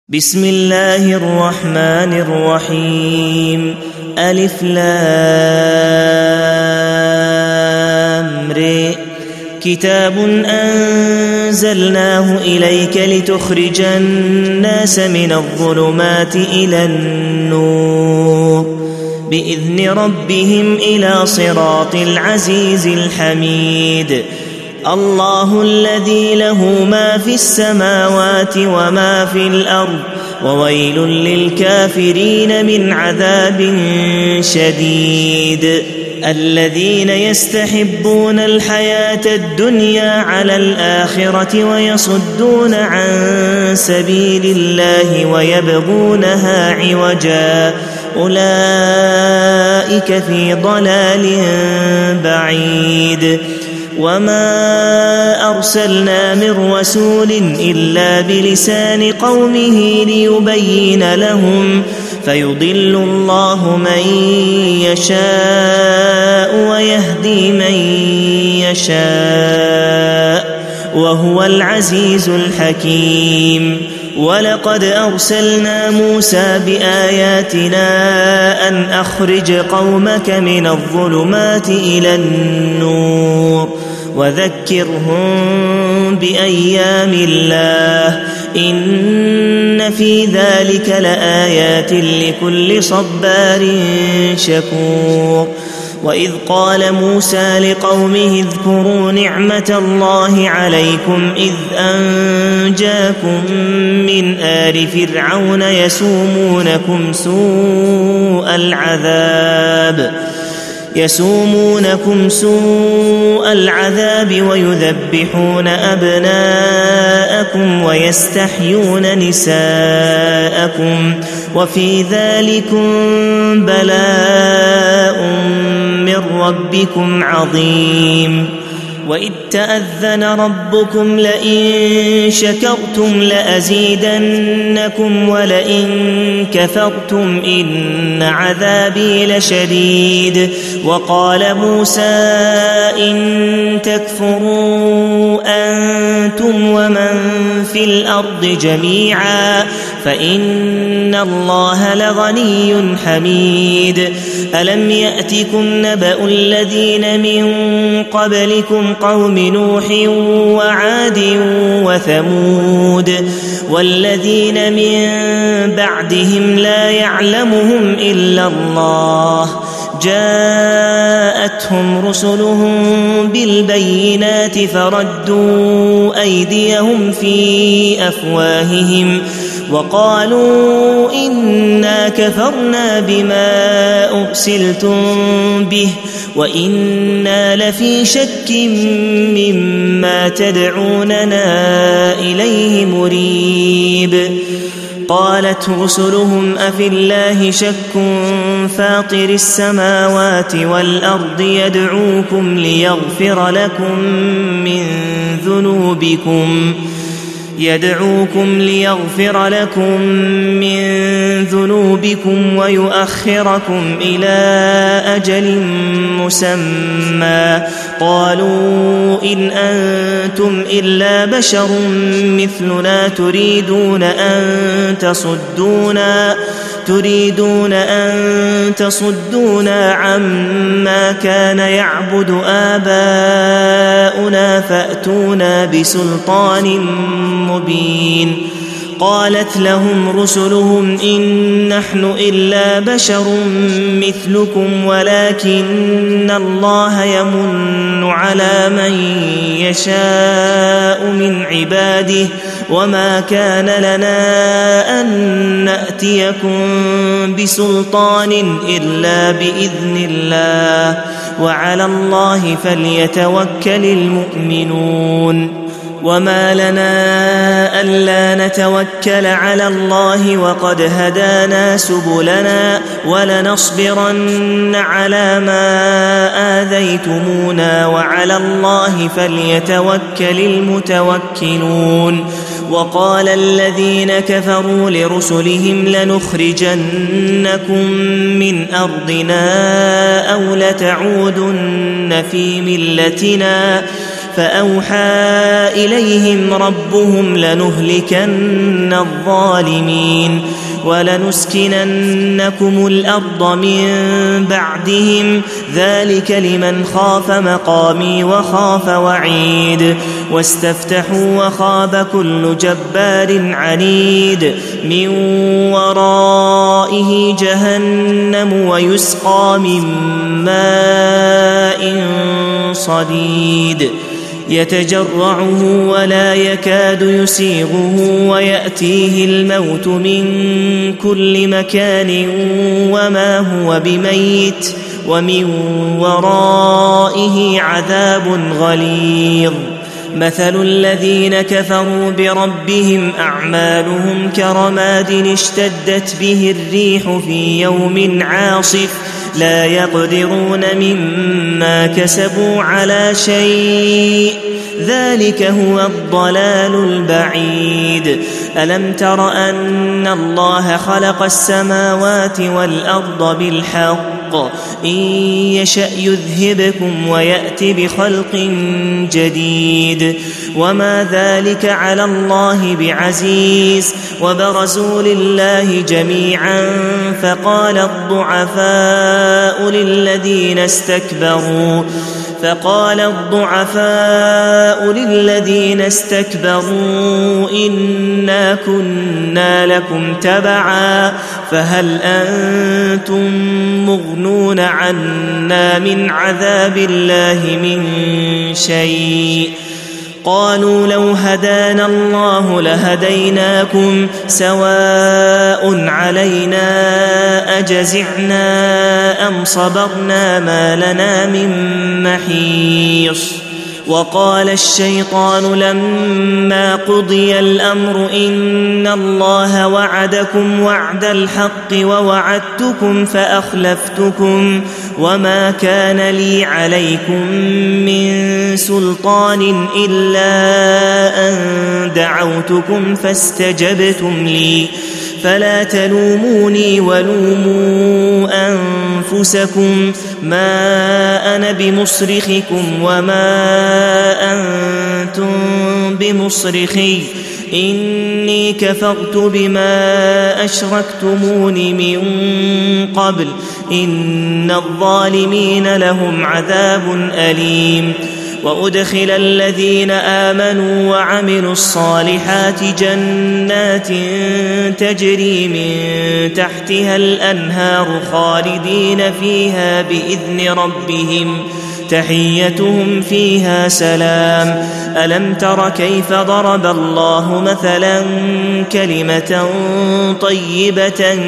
بسم الله الرحمن الرحيم. ألف لام ر. كتاب أنزلناه إليك لتخرج الناس من الظلمات إلى النور بإذن ربهم إلى صراط العزيز الحميد. الله الذي له ما في السماوات وما في الأرض وويل للكافرين من عذاب شديد. الذين يستحبون الحياة الدنيا على الآخرة ويصدون عن سبيل الله ويبغونها عوجا أولئك في ضلال بعيد. وما أرسلنا من رسول إلا بلسان قومه ليبين لهم فيضل الله من يشاء ويهدي من يشاء وهو العزيز الحكيم. ولقد أرسلنا موسى بآياتنا أن أخرج قومك من الظلمات إلى النور وذكرهم بأيام الله إن في ذلك لآيات لكل صبار شكور. وإذ قال موسى لقومه اذكروا نعمة الله عليكم إذ أنجاكم من آل فرعون يسومونكم سوء العذاب ويذبحون أبناءكم ويستحيون نساءكم وفي ذلكم بلاء من ربكم عظيم. وإذ تأذن ربكم لئن شكرتم لأزيدنكم ولئن كفرتم إن عذابي لشديد. وقال موسى إن تكفروا أنتم ومن في الأرض جميعا فإن الله لغني حميد. ألم يأتكم نبأ الذين من قبلكم قوم نوح وعاد وثمود والذين من بعدهم لا يعلمهم إلا الله جاءتهم رسلهم بالبينات فردوا أيديهم في أفواههم وقالوا إنا كفرنا بما أرسلتم به وإنا لفي شك مما تدعوننا إليه مريب. قالت رسلهم أفي الله شك فاطر السماوات والأرض يدعوكم ليغفر لكم من ذنوبكم ويؤخركم إلى أجل مسمى قالوا إن أنتم إلا بشر مثلنا تريدون أن تصدونا عما كان يعبد آباؤنا فأتونا بسلطان مبين. قالت لهم رسلهم إن نحن إلا بشر مثلكم ولكن الله يمن على من يشاء من عباده وما كان لنا أن نأتيكم بسلطان إلا بإذن الله وعلى الله فليتوكل المؤمنون. وما لنا ألا نتوكل على الله وقد هدانا سبلنا ولنصبرن على ما آذيتمونا وعلى الله فليتوكل المتوكلون. وقال الذين كفروا لرسلهم لنخرجنكم من أرضنا أو لتعودن في ملتنا فأوحى إليهم ربهم لنهلكن الظالمين ولنسكننكم الأرض من بعدهم ذلك لمن خاف مقامي وخاف وعيد واستفتحوا وخاب كل جبار عنيد من ورائه جهنم ويسقى من ماء صديد يتجرعه ولا يكاد يسيغه ويأتيه الموت من كل مكان وما هو بميت ومن ورائه عذاب غليظ مثل الذين كفروا بربهم أعمالهم كرماد اشتدت به الريح في يوم عاصف لا يقدرون مما كسبوا على شيء ذلك هو الضلال البعيد ألم تر أن الله خلق السماوات والأرض بالحق إن يشأ يذهبكم ويأت بخلق جديد وما ذلك على الله بعزيز وبرزوا لله جميعا فقال الضعفاء للذين استكبروا إنا كنا لكم تبعا فهل أنتم مغنون عنا من عذاب الله من شيء قالوا لو هدانا الله لهديناكم سواء علينا أجزعنا أم صبرنا ما لنا من محيص وقال الشيطان لما قضي الأمر إن الله وعدكم وعد الحق ووعدتكم فأخلفتكم وما كان لي عليكم من سلطان إلا أن دعوتكم فاستجبتم لي فلا تلوموني ولوموا أنفسكم ما أنا بمصرخكم وما أنتم بمصرخي إني كفرت بما أشركتمون من قبل إن الظالمين لهم عذاب أليم وأدخل الذين آمنوا وعملوا الصالحات جنات تجري من تحتها الأنهار خالدين فيها بإذن ربهم تحيتهم فيها سلام ألم تر كيف ضرب الله مثلا كلمة طيبة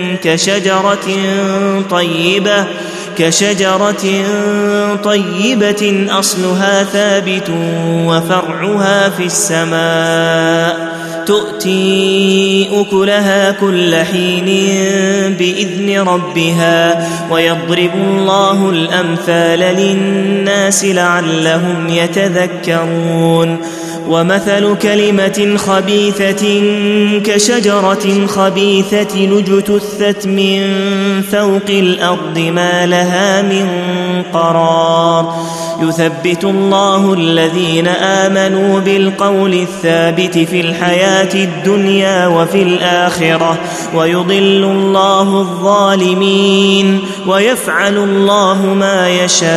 كشجرة طيبة أصلها ثابت وفرعها في السماء تؤتي أكلها كل حين بإذن ربها ويضرب الله الأمثال للناس لعلهم يتذكرون ومثل كلمة خبيثة كشجرة خبيثة اجتثت من فوق الأرض ما لها من قرار يثبت الله الذين آمنوا بالقول الثابت في الحياة الدنيا وفي الآخرة ويضل الله الظالمين ويفعل الله ما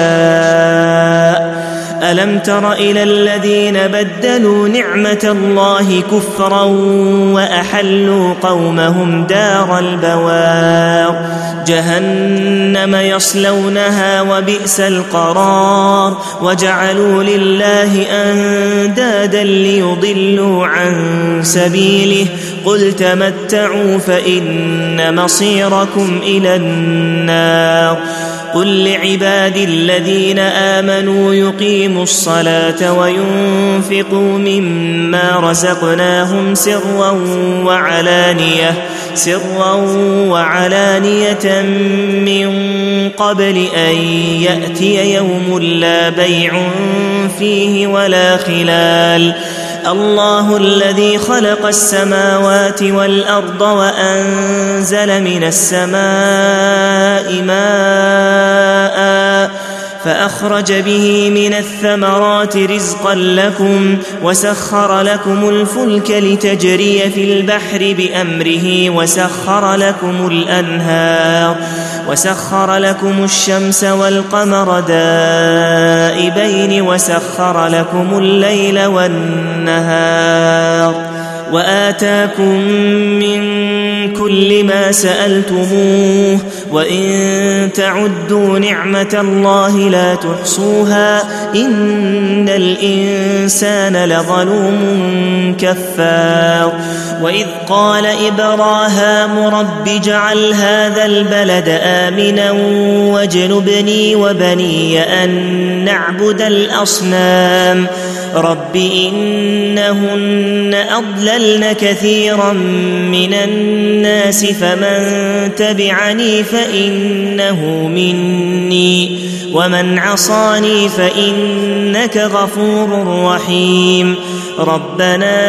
يشاء ألم تر إلى الذين بدلوا نعمة الله كفرا وأحلوا قومهم دار البوار جهنم يصلونها وبئس القرار وجعلوا لله أندادا ليضلوا عن سبيله قل تمتعوا فإن مصيركم إلى النار قل لعبادي الذين آمنوا يقيموا الصلاة وينفقوا مما رزقناهم سرا وعلانية من قبل أن يأتي يوم لا بيع فيه ولا خلال الله الذي خلق السماوات والأرض وأنزل من السماء ماء فأخرج به من الثمرات رزقا لكم وسخر لكم الفلك لتجري في البحر بأمره وسخر لكم الأنهار وسخر لكم الشمس والقمر دائبين وسخر لكم الليل والنهار وآتاكم من كل ما سألتموه وإن تعدوا نعمة الله لا تحصوها إن الإنسان لظلوم كفار وإذ قال إبراهام رب اجعل هذا البلد آمنا واجنبني وبني أن نعبد الأصنام رب إنهن أضللن كثيرا من الناس فمن تبعني فإنه مني ومن عصاني فإنك غفور رحيم ربنا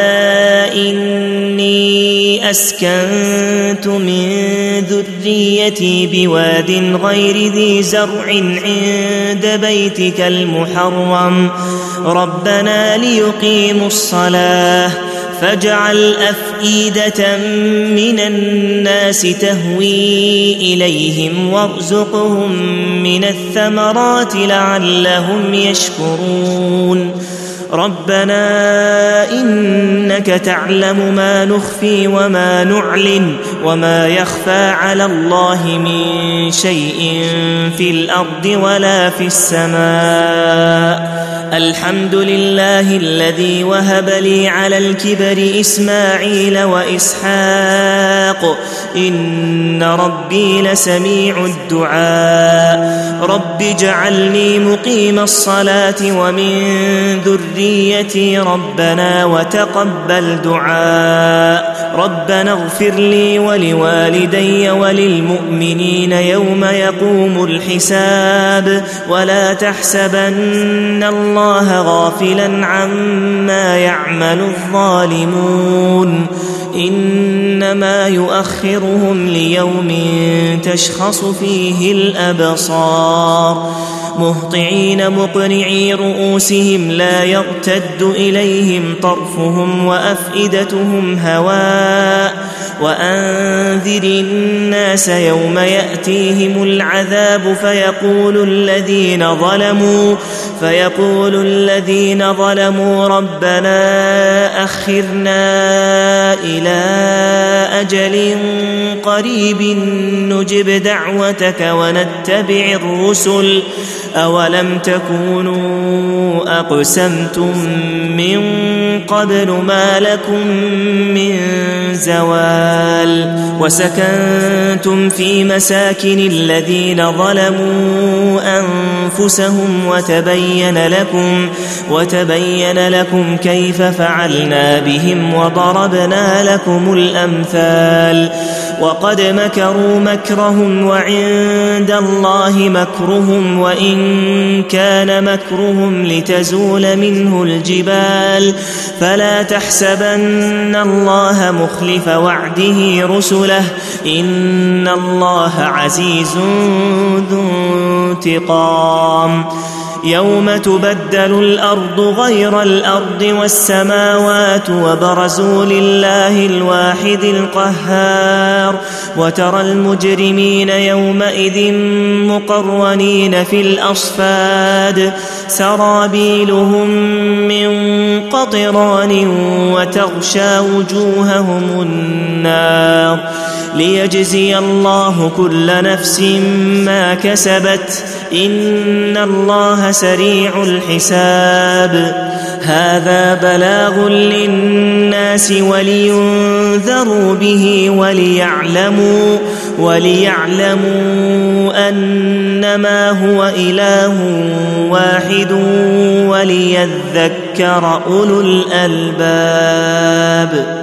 إني أسكنت من ذريتي بواد غير ذي زرع عند بيتك المحرم ربنا ليقيموا الصلاة فاجعل أفئدة من الناس تهوي إليهم وارزقهم من الثمرات لعلهم يشكرون ربنا إنك تعلم ما نخفي وما نعلن وما يخفى على الله من شيء في الأرض ولا في السماء الحمد لله الذي وهب لي على الكبر إسماعيل وإسحاق إن ربي لسميع الدعاء رب اجعلني مقيم الصلاة ومن ذريتي ربنا وتقبل دعاء ربنا اغفر لي ولوالدي وللمؤمنين يوم يقوم الحساب ولا تحسبن الله غافلا عما يعمل الظالمون إنما يؤخرهم ليوم تشخص فيه الأبصار مهطعين مقنعي رؤوسهم لا يرتد إليهم طرفهم وأفئدتهم هواء وأنذر الناس يوم يأتيهم العذاب فيقول الذين ظلموا ربنا أخرنا إلى أجل قريب نجب دعوتك ونتبع الرسل أولم تكونوا أقسمتم من قبل ما لكم من زوال وسكنتم في مساكن الذين ظلموا أنفسهم وتبين لكم كيف فعلنا بهم وضربنا لكم الأمثال وقد مكروا مكرهم وعند الله مكرهم وإن كان مكرهم لتزول منه الجبال فلا تحسبن الله مخلف وعده رسله إن الله عزيز ذو انتقام يوم تبدل الأرض غير الأرض والسماوات وبرزوا لله الواحد القهار وترى المجرمين يومئذ مقرنين في الأصفاد سرابيلهم من قطران وتغشى وجوههم النار ليجزي الله كل نفس ما كسبت إن الله سريع الحساب هذا بلاغ للناس ولينذروا به وليعلموا أنما هو إله واحد وليذكر أولو الألباب.